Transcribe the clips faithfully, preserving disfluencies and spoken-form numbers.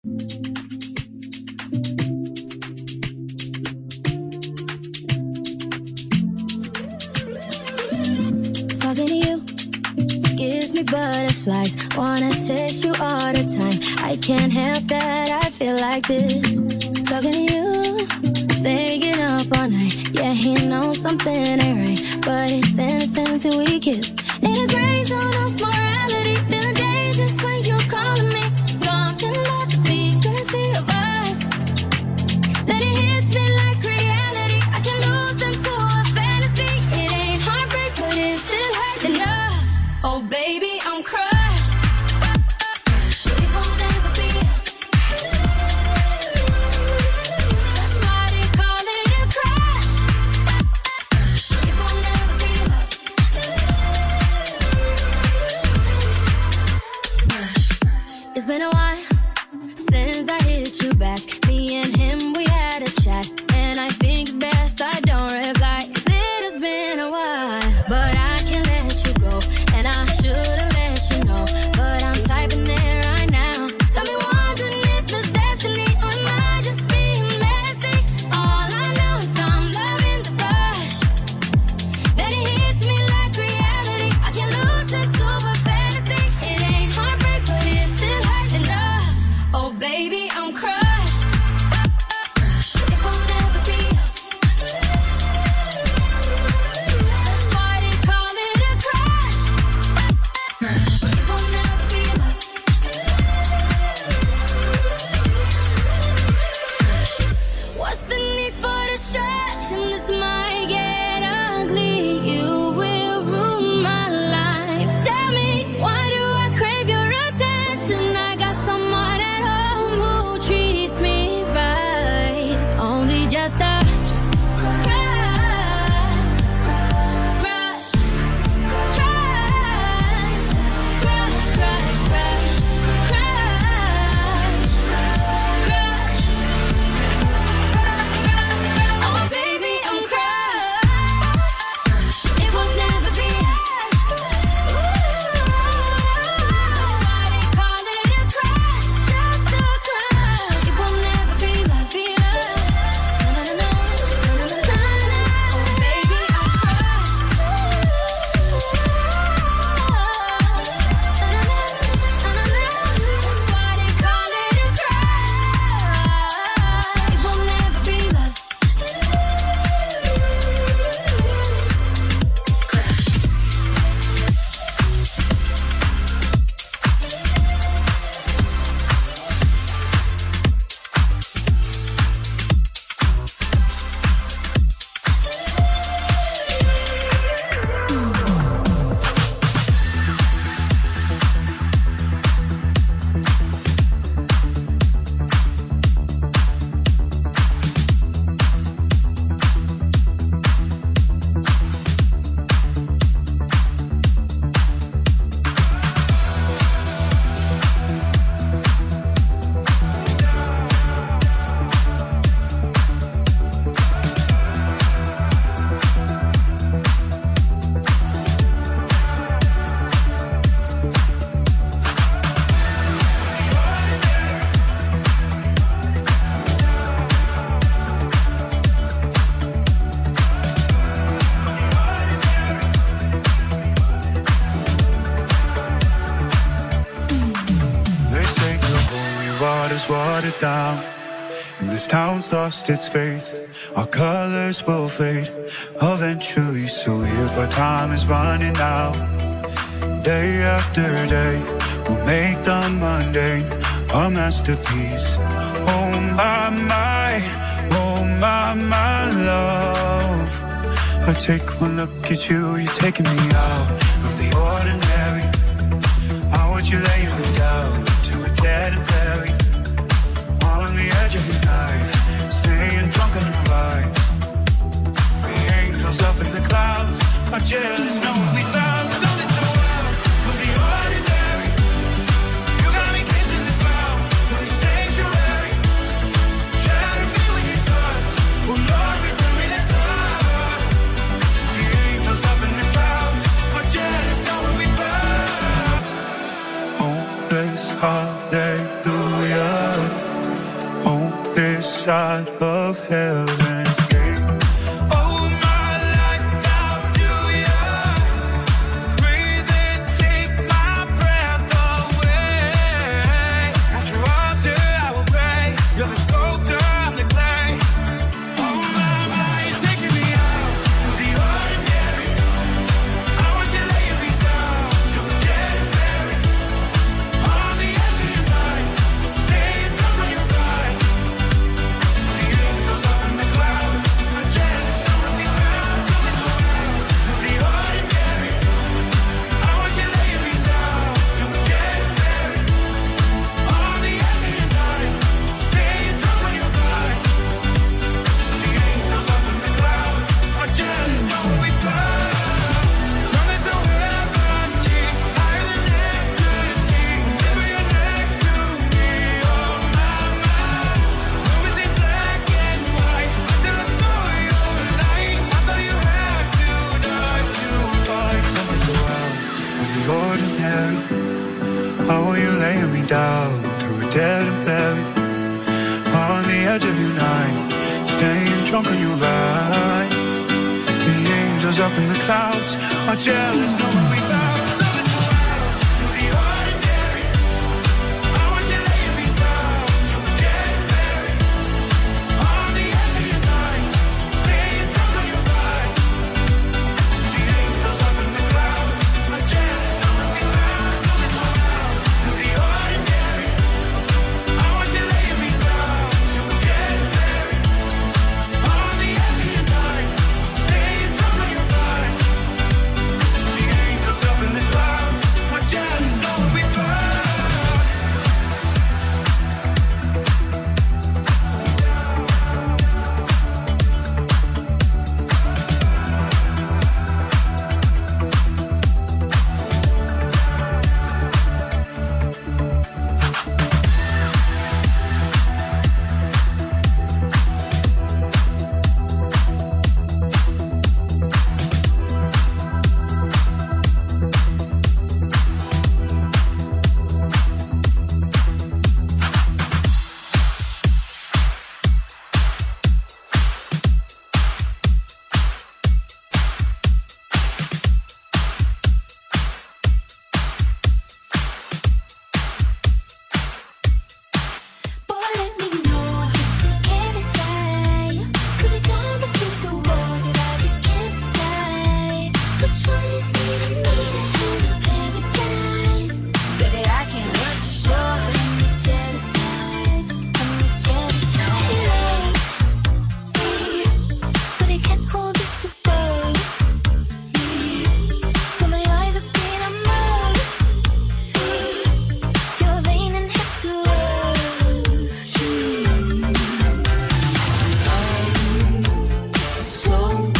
Talking to you gives me butterflies. Wanna taste you all the time. I can't help that, I feel like this. Talking to you, staying up all night. Yeah, he knows something ain't right, but it's innocent till we kiss. In a gray zone of morality, feeling dangerous when you're calling me. Something about the secrecy of us. Then it hits me like reality. I can lose into a fantasy. It ain't heartbreak, but it still hurts enough. Oh baby, I'm crushed. It won't never be us. That's why they call it a crush. It won't never be love. It's been a while since I hit you back. Me and him, we had a chat, and I think it's best I don't reply. It has been a while, but I can't let you go, and I should've let you know, but I'm typing it right now. Got me wondering if it's destiny, or am I just being messy? All I know is I'm loving the rush. Then it hits me like reality. I can lose into a fantasy. It ain't heartbreak, but it still hurts enough. Oh baby, I'm crushed. It won't never be us. That's why they call it a crush. It won't never be love. What's the need for distraction? This might get ugly. You will ruin my life. Tell me, why do I crave your attention? I got someone at home who treats me right. It's only just a crush, crush, crush, crush, crush, crush, crush. Oh baby, I'm crushed. It will never be us. Why they call it a crush? Just a crush. It will never be love, be love. Na na na na na na na. Oh baby, I'm crushed. Na na na na na. Why they call it a crush? It will never be love. They say the holy water's watered down, and this town's lost its faith. Our colors will fade eventually, so if our time is running out, day after day, we'll make the mundane a masterpiece. Oh my, my, oh my, my love. I take one look at you, you're taking me out of the ordinary. How would you lay me down to a dead and buried on the edge of your knife, staying drunk on the ride? The angels up in the clouds are jealous, know what we found. So this the world of the ordinary. You got me kissing the ground of the sanctuary. Shatter me with your touch. Oh Lord, return me to touch. The angels up in the clouds are jealous, know what we found. Oh, this hallelujah. side of heaven's gate. Oh, my life, how do you breathe and take my breath away? At your altar, I will pray. You're the sculptor, I'm the clay. Oh, my mind, taking me out of the ordinary. I want you laying me down till the dead and buried. On the edge of your mind, staying drunk on your ride. The angels up in the clouds are jealous, nothing else. So it's around of the ordinary. I want you laying me down till the dead and buried. On the edge of your mind, staying drunk on your ride. The angels up in the clouds are jealous, know what we found. Something so heavenly, higher than ecstasy. Never you're next to me, oh my, my. Movies in black and white, until I saw your light. I thought you had to die to fight. Something so out of the ordinary. How are you laying me down to a dead and buried? On the edge of your night, staying drunk on your ride. The angels up in the clouds are jealous, know what we found. Something so out of the ordinary. I want you laying me down to a dead and buried. On the edge of your night, staying drunk on your ride. The angels up in the clouds are jealous, know what we found. Something so out of the ordinary. I want you laying me down to a dead and buried. On the edge of your night, staying drunk on your ride. The angels up in the clouds are jealous, know what we found. Boy, let me know what this is scared to say. Could have done between two worlds that I just can't decide. Which one is leading me to heaven or paradise? Baby, I can't hurt you, sure, but I'm the jealous type. I'm the jealous type. It loves me, but it can't hold this above me. When my eyes are green, I'm out. You're vain and hip to rush. I'm so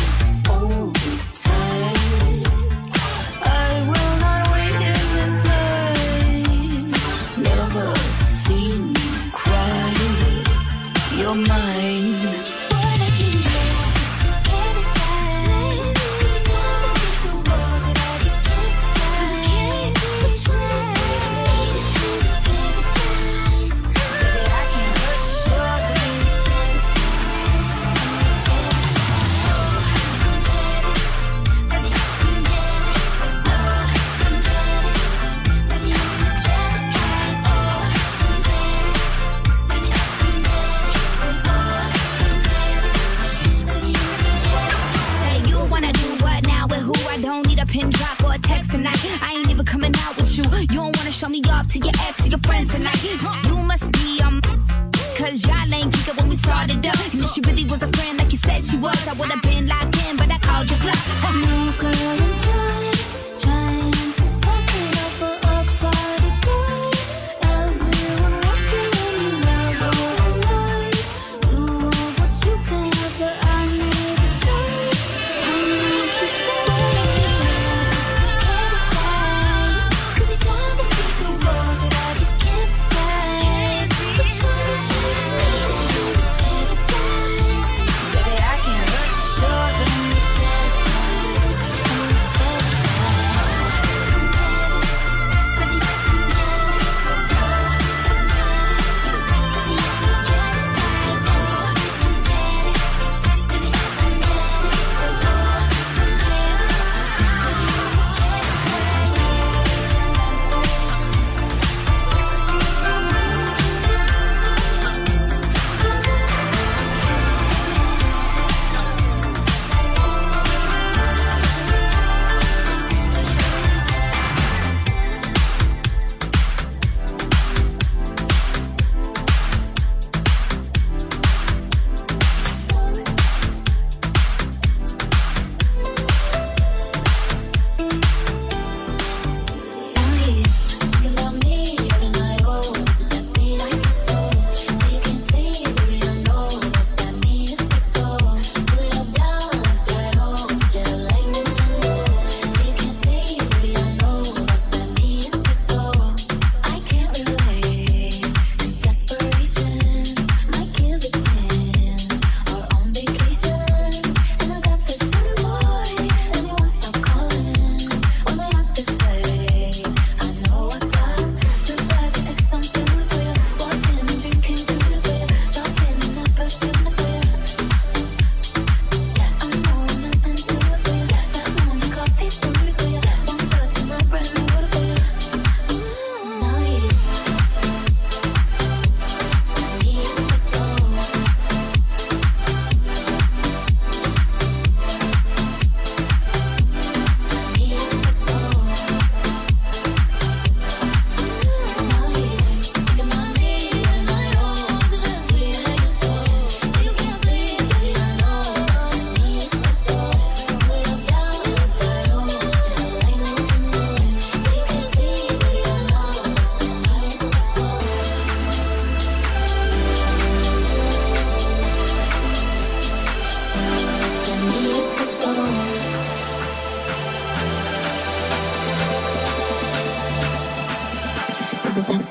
overtired. I will not wait in this line. Never seen you cry. You're mine. Boy, let me know this is scared to say. Could have done between two worlds that I just can't decide. Which one is leading me to heaven or paradise? Baby, I can't hurt you, sure, but I'm the jealous type. I'm the jealous type. Oh, I'm jealous. Baby, I'm jealous. Oh, I'm jealous. Baby, I'm the jealous type. Oh, I'm jealous. Baby, I'm jealous. Say, oh, I'm jealous. Baby, I'm jealous. Say you wanna do what now with who? I don't need a pin drop or a text tonight. I ain't even coming out with you. You don't wanna show me off to your ex or your friends tonight. You must be um, cause y'all ain't kick it when we started up. And if she really was a friend like you said she was, I would've been locked in, but I called you bluff. No, girl, I'm just trying to toughen up for a party boy. Everyone wants you when you love all the noise. You want what you can have, but I need the choice. I need you to let me know this is scared to say. Could be done between two worlds that I just can't decide. Which one is leading me to heaven or paradise? Baby, I can't hurt you, sure, but I'm the jealous type. I'm the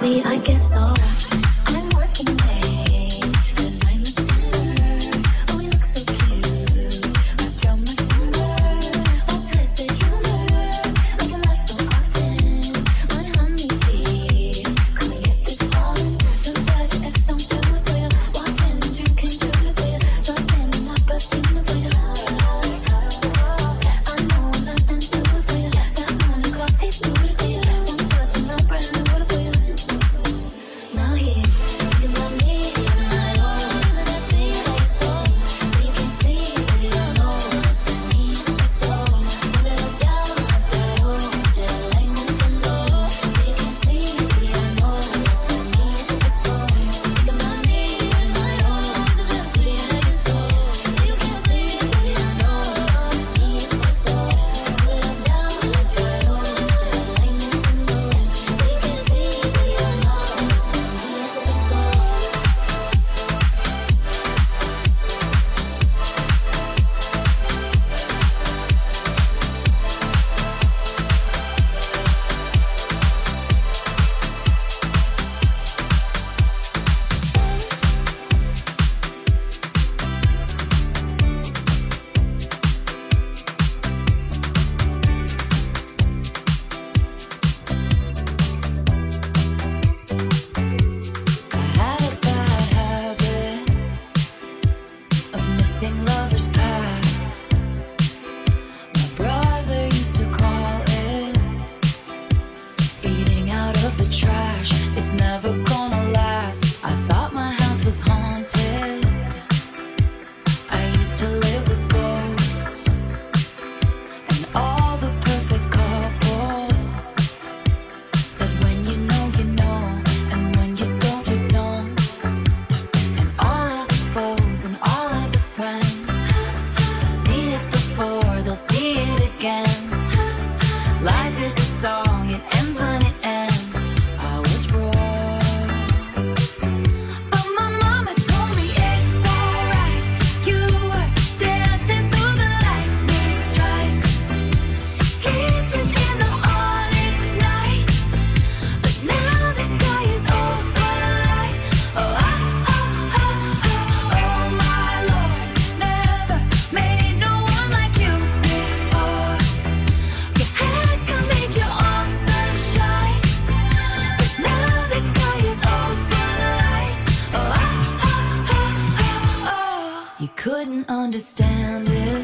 understand it,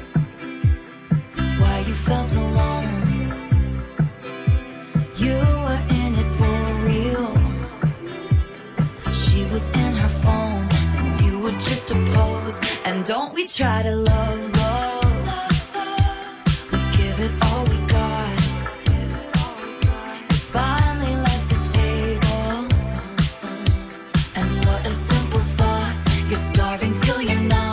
why you felt alone. You were in it for real. She was in her phone and you were just a pose. And don't we try to love, love, we give it all we got. Finally left the table, and what a simple thought. You're starving till you're not.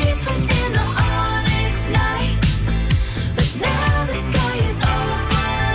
Now the sky is open.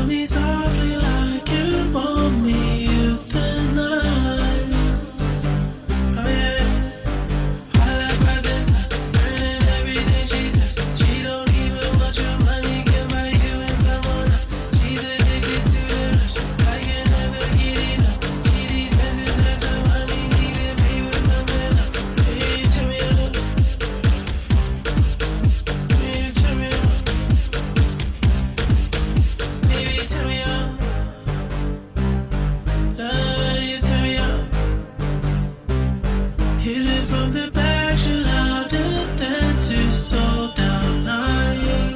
tell me softly like you want me tonight. I mean, I like presents, burning everything she said. She don't even want your money, can buy you and someone else. She's addicted to the rush, I can never get enough. She these senses and some money, even pay with something else. Baby, turn me up. Baby, turn me up. Baby, turn me up. Love, you turn me up. Hit it from the back, she louder than two sold out nights.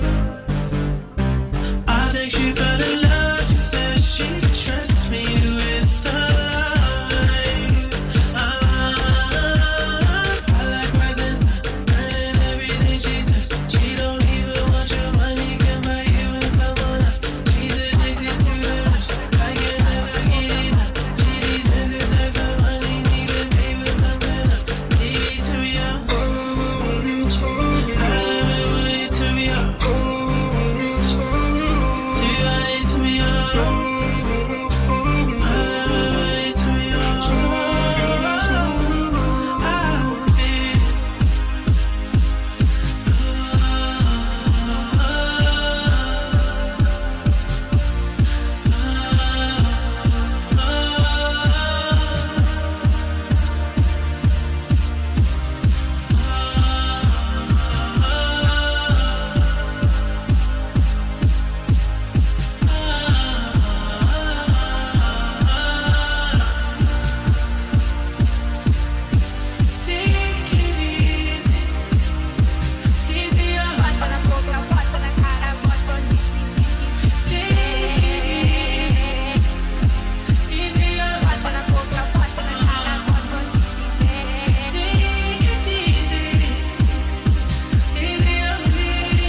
I think she fell in love, she said she'd trust me with her life. Ah, I like presents, burning everything she said. She don't even want your money, can buy you and someone else. She's addicted to the rush, I can never get enough. She these senses and some money, need to pay with something else. Baby, turn me up. I love it when you turn me up. See, honey, turn me up. I love it when you turn me up. Ah, baby. Take it easy, easy up. Take it easy, easy up. Take it easy, easy up me.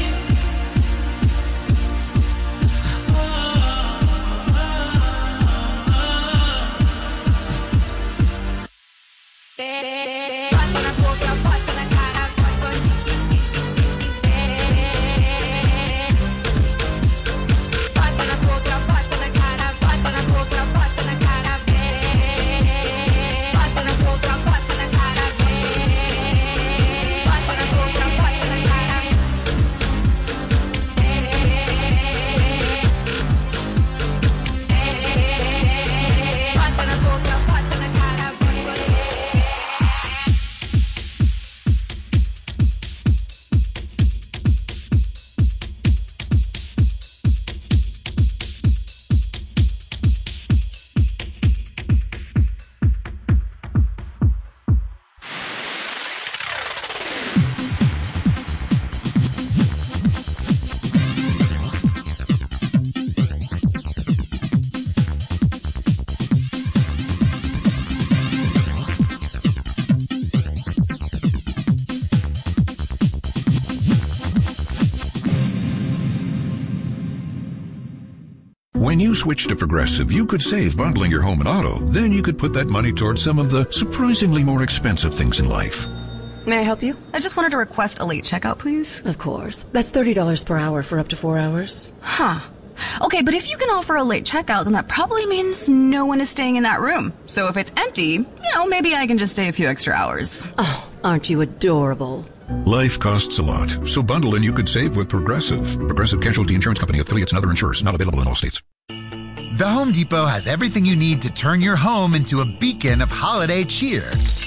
When you switch to Progressive, you could save bundling your home and auto. Then you could put that money towards some of the surprisingly more expensive things in life. May I help you? I just wanted to request a late checkout, please. Of course. That's thirty dollars per hour for up to four hours. Huh. Okay, but if you can offer a late checkout, then that probably means no one is staying in that room. So if it's empty, you know, maybe I can just stay a few extra hours. Oh, aren't you adorable? Life costs a lot, so bundle and you could save with Progressive. Progressive Casualty Insurance Company, affiliates, and other insurers. Not available in all states. The Home Depot has everything you need to turn your home into a beacon of holiday cheer.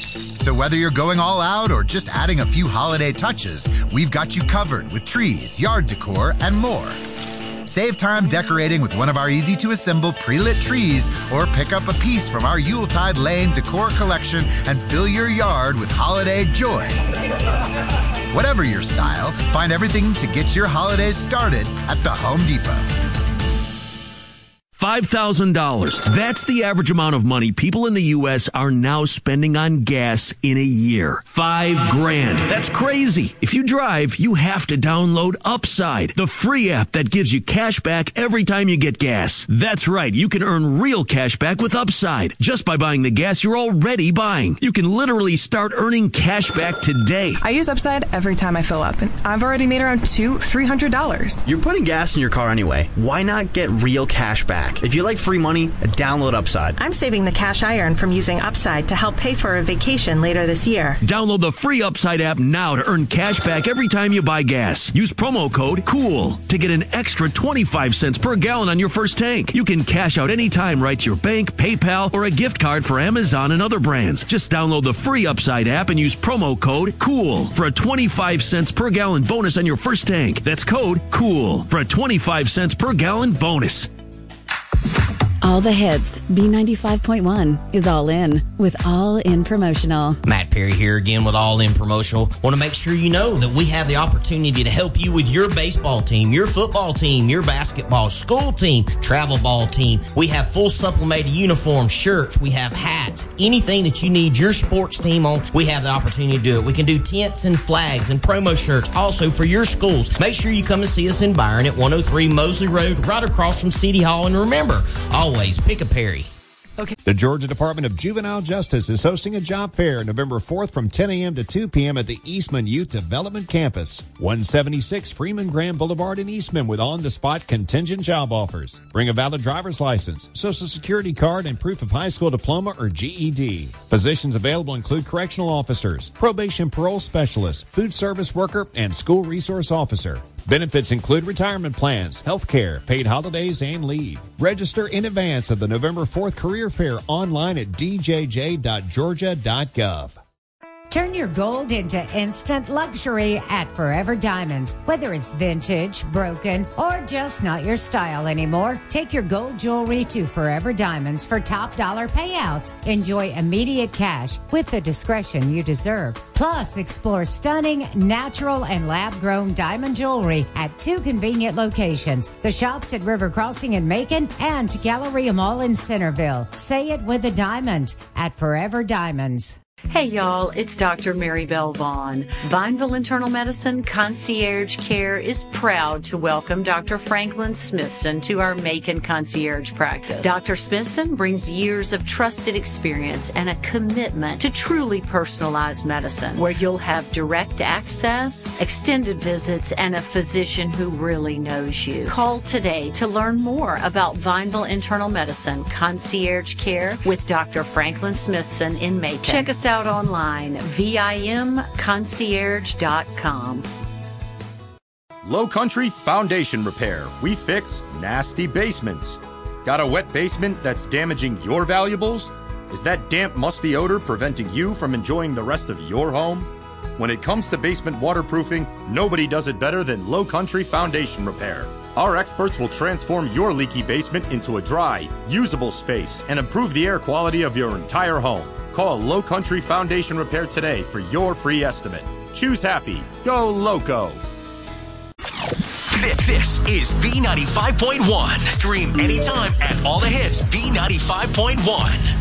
So whether you're going all out or just adding a few holiday touches, we've got you covered with trees, yard decor, and more. Save time decorating with one of our easy-to-assemble pre-lit trees or pick up a piece from our Yuletide Lane decor collection and fill your yard with holiday joy. Whatever your style, find everything to get your holidays started at the Home Depot. five thousand dollars. That's the average amount of money people in the U S are now spending on gas in a year. Five grand. That's crazy. If you drive, you have to download Upside, the free app that gives you cash back every time you get gas. That's right. You can earn real cash back with Upside just by buying the gas you're already buying. You can literally start earning cash back today. I use Upside every time I fill up, and I've already made around two, three hundred dollars. You're putting gas in your car anyway. Why not get real cash back? If you like free money, download Upside. I'm saving the cash I earn from using Upside to help pay for a vacation later this year. Download the free Upside app now to earn cash back every time you buy gas. Use promo code COOL to get an extra twenty-five cents per gallon on your first tank. You can cash out anytime right to your bank, PayPal, or a gift card for Amazon and other brands. Just download the free Upside app and use promo code COOL for a twenty-five cents per gallon bonus on your first tank. That's code COOL for a twenty-five cents per gallon bonus. All the hits. B ninety-five point one is all in with All In Promotional. Matt Perry here again with All In Promotional. Want to make sure you know that we have the opportunity to help you with your baseball team, your football team, your basketball, school team, travel ball team. We have full supplemented uniforms, shirts, we have hats, anything that you need your sports team on, we have the opportunity to do it. We can do tents and flags and promo shirts also for your schools. Make sure you come and see us in Byron at one oh three Mosley Road, right across from City Hall. And remember, always pick a Perry. Okay. The Georgia Department of Juvenile Justice is hosting a job fair November fourth from ten a.m. to two p.m. at the Eastman Youth Development Campus, one seventy-six Freeman Graham Boulevard in Eastman, with on-the-spot contingent job offers. Bring a valid driver's license, social security card, and proof of high school diploma or G E D. Positions available include correctional officers, probation parole specialist, food service worker, and school resource officer. Benefits include retirement plans, health care, paid holidays, and leave. Register in advance of the November fourth career fair online at d j j dot georgia dot gov. Turn your gold into instant luxury at Forever Diamonds. Whether it's vintage, broken, or just not your style anymore, take your gold jewelry to Forever Diamonds for top dollar payouts. Enjoy immediate cash with the discretion you deserve. Plus, explore stunning, natural, and lab-grown diamond jewelry at two convenient locations. The shops at River Crossing in Macon and Galleria Mall in Centerville. Say it with a diamond at Forever Diamonds. Hey y'all, it's Doctor Mary Bell Vaughn. Vineville Internal Medicine Concierge Care is proud to welcome Doctor Franklin Smithson to our Macon Concierge practice. Doctor Smithson brings years of trusted experience and a commitment to truly personalized medicine, where you'll have direct access, extended visits, and a physician who really knows you. Call today to learn more about Vineville Internal Medicine Concierge Care with Doctor Franklin Smithson in Macon. Check us out out online, V I M concierge dot com. Low Country Foundation Repair. We fix nasty basements. Got a wet basement that's damaging your valuables? Is that damp, musty odor preventing you from enjoying the rest of your home? When it comes to basement waterproofing, nobody does it better than Low Country Foundation Repair. Our experts will transform your leaky basement into a dry, usable space and improve the air quality of your entire home. Call Low Country Foundation Repair today for your free estimate. Choose happy. Go Loco. This, this is B ninety-five point one. Stream anytime at all the hits B ninety-five point one.